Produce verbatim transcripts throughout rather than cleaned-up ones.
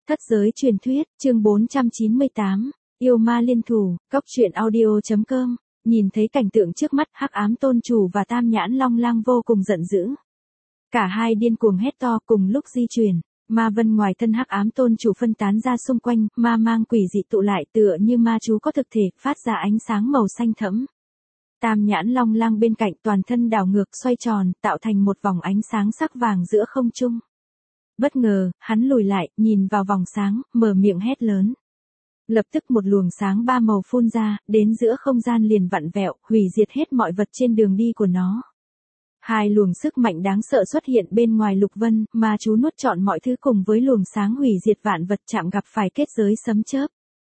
Thất giới truyền thuyết, chương bốn trăm chín mươi tám, yêu ma liên thủ, cốc truyện audio.com, nhìn thấy cảnh tượng trước mắt, Hắc Ám Tôn Chủ và Tam Nhãn Long Lang vô cùng giận dữ. Cả hai điên cuồng hét to cùng lúc di chuyển, ma vân ngoài thân Hắc Ám Tôn Chủ phân tán ra xung quanh, ma mang quỷ dị tụ lại tựa như ma chú có thực thể, phát ra ánh sáng màu xanh thẫm. Tam Nhãn Long Lang bên cạnh toàn thân đảo ngược xoay tròn, tạo thành một vòng ánh sáng sắc vàng giữa không trung. Bất ngờ, hắn lùi lại, nhìn vào vòng sáng, mở miệng hét lớn. Lập tức một luồng sáng ba màu phun ra, đến giữa không gian liền vặn vẹo, hủy diệt hết mọi vật trên đường đi của nó. Hai luồng sức mạnh đáng sợ xuất hiện bên ngoài Lục Vân, ma chú nuốt trọn mọi thứ cùng với luồng sáng hủy diệt vạn vật chạm gặp phải kết giới sấm chớp.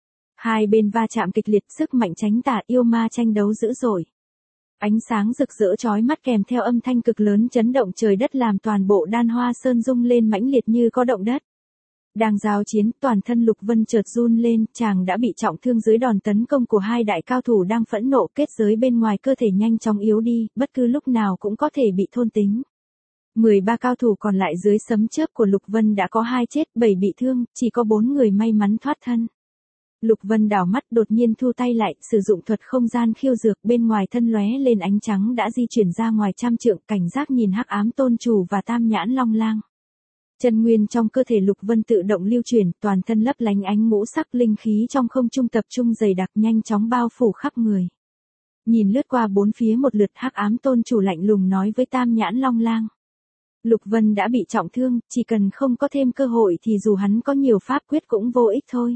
Hai bên va chạm kịch liệt, sức mạnh tránh tà, yêu ma tranh đấu dữ dội. Ánh sáng rực rỡ chói mắt kèm theo âm thanh cực lớn chấn động trời đất làm toàn bộ Đan Hoa Sơn rung lên mãnh liệt như có động đất. Đang giao chiến, toàn thân Lục Vân chợt run lên, chàng đã bị trọng thương dưới đòn tấn công của hai đại cao thủ đang phẫn nộ, kết giới bên ngoài cơ thể nhanh chóng yếu đi, bất cứ lúc nào cũng có thể bị thôn tính. mười ba cao thủ còn lại dưới sấm chớp của Lục Vân đã có hai chết, bảy bị thương, chỉ có bốn người may mắn thoát thân. Lục Vân đảo mắt đột nhiên thu tay lại, sử dụng thuật không gian khiêu dược, bên ngoài thân lóe lên ánh trắng đã di chuyển ra ngoài trăm trượng, cảnh giác nhìn Hắc Ám Tôn Chủ và Tam Nhãn Long Lang. Chân nguyên trong cơ thể Lục Vân tự động lưu chuyển, toàn thân lấp lánh ánh ngũ sắc, linh khí trong không trung tập trung dày đặc nhanh chóng bao phủ khắp người. Nhìn lướt qua bốn phía một lượt, Hắc Ám Tôn Chủ lạnh lùng nói với Tam Nhãn Long Lang. Lục Vân đã bị trọng thương, chỉ cần không có thêm cơ hội thì dù hắn có nhiều pháp quyết cũng vô ích thôi.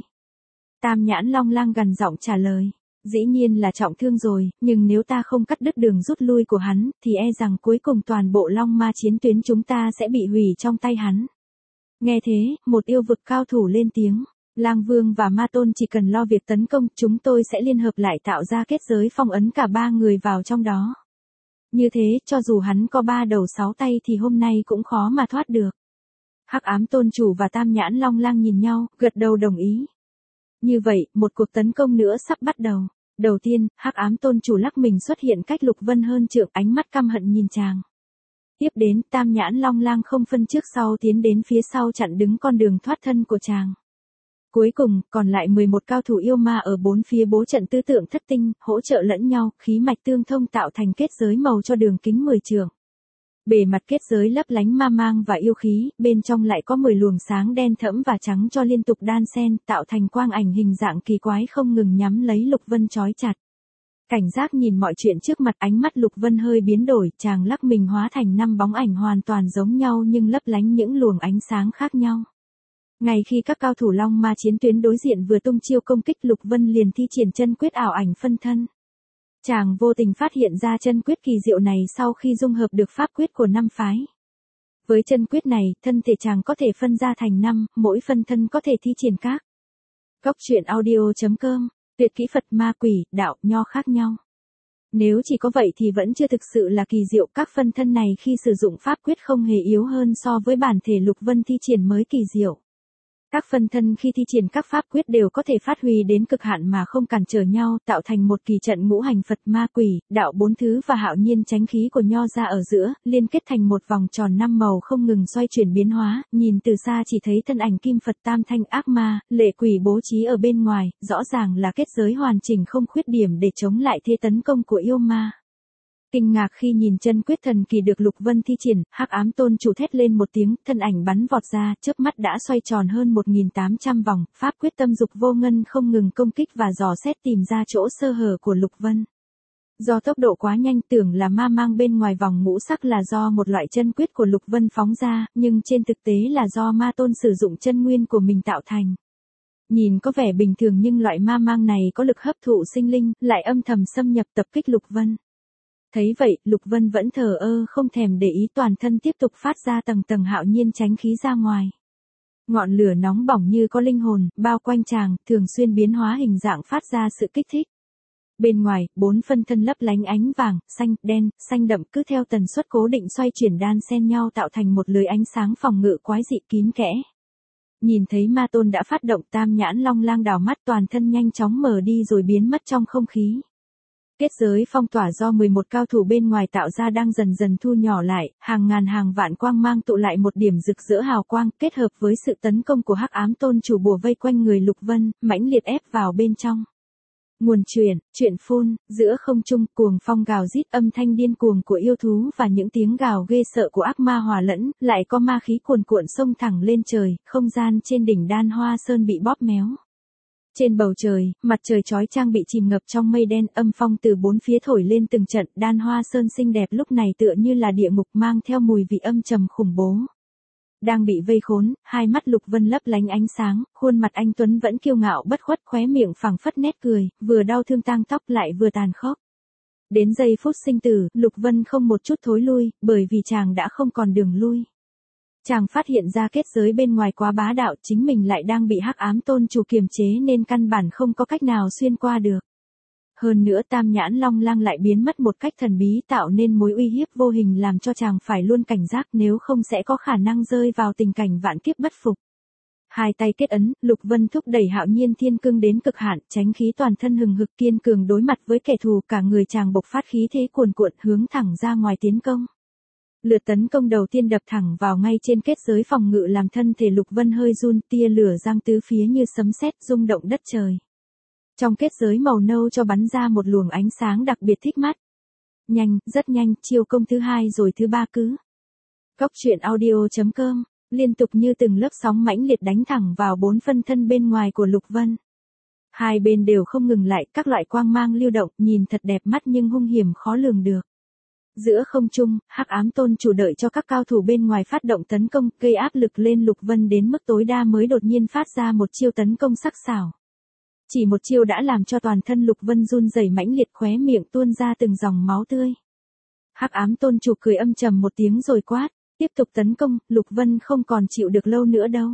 Tam Nhãn Long Lang gằn giọng trả lời, dĩ nhiên là trọng thương rồi, nhưng nếu ta không cắt đứt đường rút lui của hắn, thì e rằng cuối cùng toàn bộ Long Ma chiến tuyến chúng ta sẽ bị hủy trong tay hắn. Nghe thế, một yêu vực cao thủ lên tiếng, Lang Vương và Ma Tôn chỉ cần lo việc tấn công, chúng tôi sẽ liên hợp lại tạo ra kết giới phong ấn cả ba người vào trong đó. Như thế, cho dù hắn có ba đầu sáu tay thì hôm nay cũng khó mà thoát được. Hắc Ám Tôn Chủ và Tam Nhãn Long Lang nhìn nhau, gật đầu đồng ý. Như vậy, một cuộc tấn công nữa sắp bắt đầu. Đầu tiên, Hắc Ám Tôn Chủ lắc mình xuất hiện cách Lục Vân hơn trượng, ánh mắt căm hận nhìn chàng. Tiếp đến, Tam Nhãn Long Lang không phân trước sau tiến đến phía sau chặn đứng con đường thoát thân của chàng. Cuối cùng, còn lại mười một cao thủ yêu ma ở bốn phía bố trận tứ tượng thất tinh, hỗ trợ lẫn nhau, khí mạch tương thông tạo thành kết giới màu cho đường kính mười trượng. Bề mặt kết giới lấp lánh ma mang và yêu khí, bên trong lại có mười luồng sáng đen thẫm và trắng cho liên tục đan xen, tạo thành quang ảnh hình dạng kỳ quái không ngừng nhắm lấy Lục Vân trói chặt. Cảnh giác nhìn mọi chuyện trước mặt, ánh mắt Lục Vân hơi biến đổi, chàng lắc mình hóa thành năm bóng ảnh hoàn toàn giống nhau nhưng lấp lánh những luồng ánh sáng khác nhau. Ngay khi các cao thủ Long Ma chiến tuyến đối diện vừa tung chiêu công kích, Lục Vân liền thi triển chân quyết ảo ảnh phân thân. Chàng vô tình phát hiện ra chân quyết kỳ diệu này sau khi dung hợp được pháp quyết của năm phái. Với chân quyết này, thân thể chàng có thể phân ra thành năm, mỗi phân thân có thể thi triển các. Cốc truyện audio.com, tuyệt kỹ Phật ma quỷ, đạo, nho khác nhau. Nếu chỉ có vậy thì vẫn chưa thực sự là kỳ diệu, các phân thân này khi sử dụng pháp quyết không hề yếu hơn so với bản thể Lục Vân thi triển mới kỳ diệu. Các phân thân khi thi triển các pháp quyết đều có thể phát huy đến cực hạn mà không cản trở nhau, tạo thành một kỳ trận ngũ hành Phật ma quỷ, đạo bốn thứ và hạo nhiên chánh khí của nho ra ở giữa, liên kết thành một vòng tròn năm màu không ngừng xoay chuyển biến hóa, nhìn từ xa chỉ thấy thân ảnh kim Phật tam thanh ác ma, lệ quỷ bố trí ở bên ngoài, rõ ràng là kết giới hoàn chỉnh không khuyết điểm để chống lại thế tấn công của yêu ma. Kinh ngạc khi nhìn chân quyết thần kỳ được Lục Vân thi triển, Hắc Ám Tôn Chủ thét lên một tiếng, thân ảnh bắn vọt ra, chớp mắt đã xoay tròn hơn một nghìn tám trăm vòng, pháp quyết tâm dục vô ngân không ngừng công kích và dò xét tìm ra chỗ sơ hở của Lục Vân. Do tốc độ quá nhanh tưởng là ma mang bên ngoài vòng ngũ sắc là do một loại chân quyết của Lục Vân phóng ra, nhưng trên thực tế là do Ma Tôn sử dụng chân nguyên của mình tạo thành. Nhìn có vẻ bình thường nhưng loại ma mang này có lực hấp thụ sinh linh, lại âm thầm xâm nhập tập kích Lục Vân. Thấy vậy, Lục Vân vẫn thờ ơ không thèm để ý, toàn thân tiếp tục phát ra tầng tầng hạo nhiên chánh khí ra ngoài. Ngọn lửa nóng bỏng như có linh hồn, bao quanh chàng, thường xuyên biến hóa hình dạng phát ra sự kích thích. Bên ngoài, bốn phân thân lấp lánh ánh vàng, xanh, đen, xanh đậm cứ theo tần suất cố định xoay chuyển đan xen nhau tạo thành một lưới ánh sáng phòng ngự quái dị kín kẽ. Nhìn thấy Ma Tôn đã phát động, Tam Nhãn Long Lang đảo mắt toàn thân nhanh chóng mở đi rồi biến mất trong không khí. Kết giới phong tỏa do mười một cao thủ bên ngoài tạo ra đang dần dần thu nhỏ lại, hàng ngàn hàng vạn quang mang tụ lại một điểm rực rỡ hào quang, kết hợp với sự tấn công của Hắc Ám Tôn Chủ bùa vây quanh người Lục Vân, mãnh liệt ép vào bên trong. Nguồn truyền, chuyện phun, giữa không trung, cuồng phong gào rít, âm thanh điên cuồng của yêu thú và những tiếng gào ghê sợ của ác ma hòa lẫn, lại có ma khí cuồn cuộn xông thẳng lên trời, không gian trên đỉnh Đan Hoa Sơn bị bóp méo. Trên bầu trời, mặt trời chói chang bị chìm ngập trong mây đen, âm phong từ bốn phía thổi lên từng trận, Đan Hoa Sơn xinh đẹp lúc này tựa như là địa ngục mang theo mùi vị âm trầm khủng bố. Đang bị vây khốn, hai mắt Lục Vân lấp lánh ánh sáng, khuôn mặt anh tuấn vẫn kiêu ngạo bất khuất, khóe miệng phẳng phất nét cười, vừa đau thương tang tóc lại vừa tàn khốc. Đến giây phút sinh tử, Lục Vân không một chút thối lui, bởi vì chàng đã không còn đường lui. Chàng phát hiện ra kết giới bên ngoài quá bá đạo, chính mình lại đang bị Hắc Ám Tôn Chủ kiềm chế nên căn bản không có cách nào xuyên qua được. Hơn nữa Tam Nhãn Long Lang lại biến mất một cách thần bí, tạo nên mối uy hiếp vô hình làm cho chàng phải luôn cảnh giác, nếu không sẽ có khả năng rơi vào tình cảnh vạn kiếp bất phục. Hai tay kết ấn, Lục Vân thúc đẩy Hạo Nhiên Thiên Cương đến cực hạn, tránh khí toàn thân hừng hực kiên cường đối mặt với kẻ thù, cả người chàng bộc phát khí thế cuồn cuộn hướng thẳng ra ngoài tiến công. Lượt tấn công đầu tiên đập thẳng vào ngay trên kết giới phòng ngự làm thân thể Lục Vân hơi run, tia lửa giăng tứ phía như sấm sét rung động đất trời. Trong kết giới màu nâu cho bắn ra một luồng ánh sáng đặc biệt thích mắt. Nhanh, rất nhanh, chiêu công thứ hai rồi thứ ba cứ. Cốc truyện audio chấm com, liên tục như từng lớp sóng mãnh liệt đánh thẳng vào bốn phân thân bên ngoài của Lục Vân. Hai bên đều không ngừng lại, các loại quang mang lưu động, nhìn thật đẹp mắt nhưng hung hiểm khó lường được. Giữa không trung, Hắc Ám Tôn Chủ đợi cho các cao thủ bên ngoài phát động tấn công, gây áp lực lên Lục Vân đến mức tối đa mới đột nhiên phát ra một chiêu tấn công sắc sảo. Chỉ một chiêu đã làm cho toàn thân Lục Vân run rẩy mãnh liệt, khóe miệng tuôn ra từng dòng máu tươi. Hắc Ám Tôn Chủ cười âm trầm một tiếng rồi quát, tiếp tục tấn công, Lục Vân không còn chịu được lâu nữa đâu.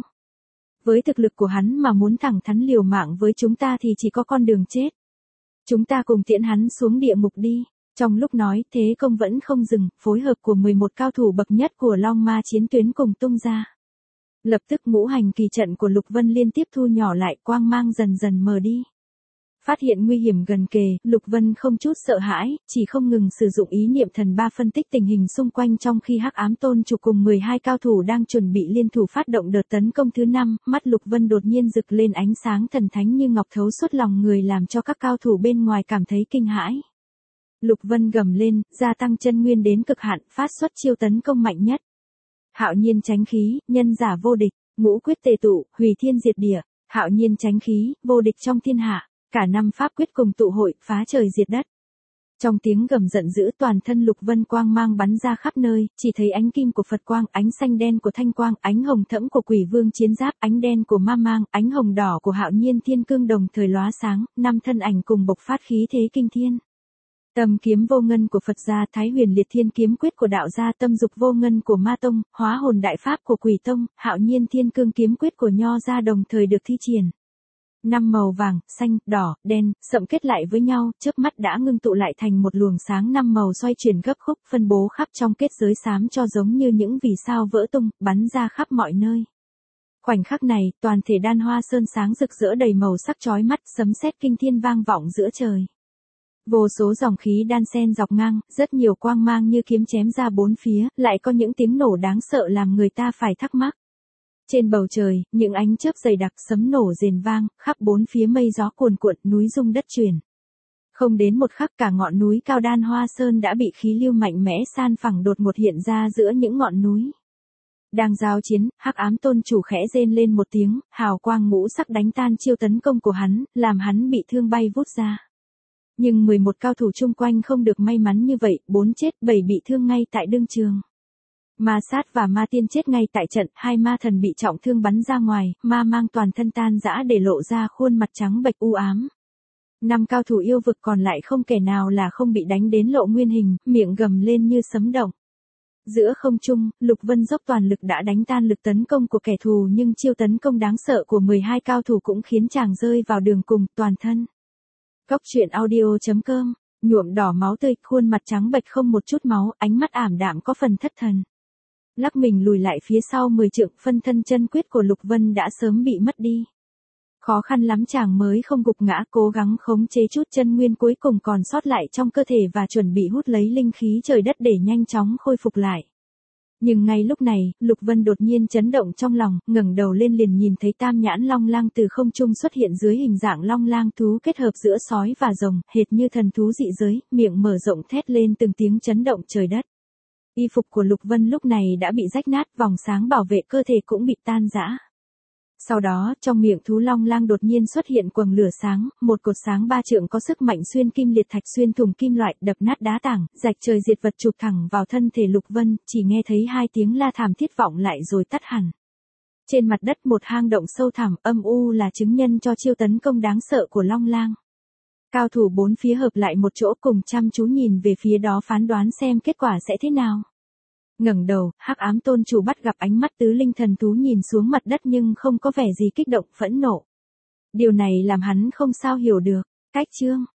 Với thực lực của hắn mà muốn thẳng thắn liều mạng với chúng ta thì chỉ có con đường chết. Chúng ta cùng tiễn hắn xuống địa ngục đi. Trong lúc nói, thế công vẫn không dừng, phối hợp của mười một cao thủ bậc nhất của Long Ma chiến tuyến cùng tung ra. Lập tức ngũ hành kỳ trận của Lục Vân liên tiếp thu nhỏ lại, quang mang dần dần mờ đi. Phát hiện nguy hiểm gần kề, Lục Vân không chút sợ hãi, chỉ không ngừng sử dụng ý niệm thần ba phân tích tình hình xung quanh trong khi Hắc Ám Tôn Chủ cùng mười hai cao thủ đang chuẩn bị liên thủ phát động đợt tấn công thứ năm, mắt Lục Vân đột nhiên rực lên ánh sáng thần thánh như ngọc thấu suốt lòng người làm cho các cao thủ bên ngoài cảm thấy kinh hãi. Lục Vân gầm lên, gia tăng chân nguyên đến cực hạn, phát xuất chiêu tấn công mạnh nhất. Hạo Nhiên Chánh Khí, nhân giả vô địch, ngũ quyết tề tụ, hủy thiên diệt địa, Hạo Nhiên Chánh Khí, vô địch trong thiên hạ, cả năm pháp quyết cùng tụ hội, phá trời diệt đất. Trong tiếng gầm giận dữ, toàn thân Lục Vân quang mang bắn ra khắp nơi, chỉ thấy ánh kim của Phật quang, ánh xanh đen của thanh quang, ánh hồng thẫm của Quỷ Vương chiến giáp, ánh đen của ma mang, ánh hồng đỏ của Hạo Nhiên Thiên Cương đồng thời lóa sáng, năm thân ảnh cùng bộc phát khí thế kinh thiên. Tâm kiếm vô ngân của Phật gia, Thái Huyền Liệt Thiên kiếm quyết của đạo gia, tâm dục vô ngân của Ma tông, hóa hồn đại pháp của Quỷ tông, Hạo Nhiên Thiên Cương kiếm quyết của Nho gia đồng thời được thi triển. Năm màu vàng, xanh, đỏ, đen, sậm kết lại với nhau, chớp mắt đã ngưng tụ lại thành một luồng sáng năm màu xoay chuyển gấp khúc, phân bố khắp trong kết giới xám cho giống như những vì sao vỡ tung, bắn ra khắp mọi nơi. Khoảnh khắc này, toàn thể Đan Hoa Sơn sáng rực rỡ đầy màu sắc chói mắt, sấm sét kinh thiên vang vọng giữa trời. Vô số dòng khí đan xen dọc ngang, rất nhiều quang mang như kiếm chém ra bốn phía, lại có những tiếng nổ đáng sợ làm người ta phải thắc mắc. Trên bầu trời, những ánh chớp dày đặc sấm nổ rền vang, khắp bốn phía mây gió cuồn cuộn, núi rung đất chuyển. Không đến một khắc cả ngọn núi cao Đan Hoa Sơn đã bị khí lưu mạnh mẽ san phẳng đột ngột hiện ra giữa những ngọn núi. Đang giao chiến, Hắc Ám Tôn Chủ khẽ rên lên một tiếng, hào quang ngũ sắc đánh tan chiêu tấn công của hắn, làm hắn bị thương bay vút ra. Nhưng mười một cao thủ chung quanh không được may mắn như vậy, bốn chết, bảy bị thương ngay tại đương trường. Ma Sát và Ma Tiên chết ngay tại trận, hai ma thần bị trọng thương bắn ra ngoài, ma mang toàn thân tan rã để lộ ra khuôn mặt trắng bệch u ám. Năm cao thủ yêu vực còn lại không kẻ nào là không bị đánh đến lộ nguyên hình, miệng gầm lên như sấm động. Giữa không trung, Lục Vân dốc toàn lực đã đánh tan lực tấn công của kẻ thù nhưng chiêu tấn công đáng sợ của mười hai cao thủ cũng khiến chàng rơi vào đường cùng, toàn thân. Cốc truyện audio chấm com, nhuộm đỏ máu tươi, khuôn mặt trắng bệch không một chút máu, ánh mắt ảm đạm có phần thất thần. Lắc mình lùi lại phía sau mười trượng, phân thân chân quyết của Lục Vân đã sớm bị mất đi. Khó khăn lắm chàng mới không gục ngã, cố gắng khống chế chút chân nguyên cuối cùng còn sót lại trong cơ thể và chuẩn bị hút lấy linh khí trời đất để nhanh chóng khôi phục lại. Nhưng ngay lúc này, Lục Vân đột nhiên chấn động trong lòng, ngẩng đầu lên liền nhìn thấy tam nhãn long lang từ không trung xuất hiện dưới hình dạng long lang thú kết hợp giữa sói và rồng, hệt như thần thú dị giới, miệng mở rộng thét lên từng tiếng chấn động trời đất. Y phục của Lục Vân lúc này đã bị rách nát, vòng sáng bảo vệ cơ thể cũng bị tan rã. Sau đó, trong miệng thú long lang đột nhiên xuất hiện quầng lửa sáng, một cột sáng ba trượng có sức mạnh xuyên kim liệt thạch xuyên thủng kim loại, đập nát đá tảng, rạch trời diệt vật chụp thẳng vào thân thể Lục Vân, chỉ nghe thấy hai tiếng la thảm thiết vọng lại rồi tắt hẳn. Trên mặt đất một hang động sâu thẳm, âm u là chứng nhân cho chiêu tấn công đáng sợ của long lang. Cao thủ bốn phía hợp lại một chỗ cùng chăm chú nhìn về phía đó phán đoán xem kết quả sẽ thế nào. Ngẩng đầu, Hắc Ám Tôn Chủ bắt gặp ánh mắt tứ linh thần thú nhìn xuống mặt đất nhưng không có vẻ gì kích động, phẫn nộ. Điều này làm hắn không sao hiểu được. Cách chương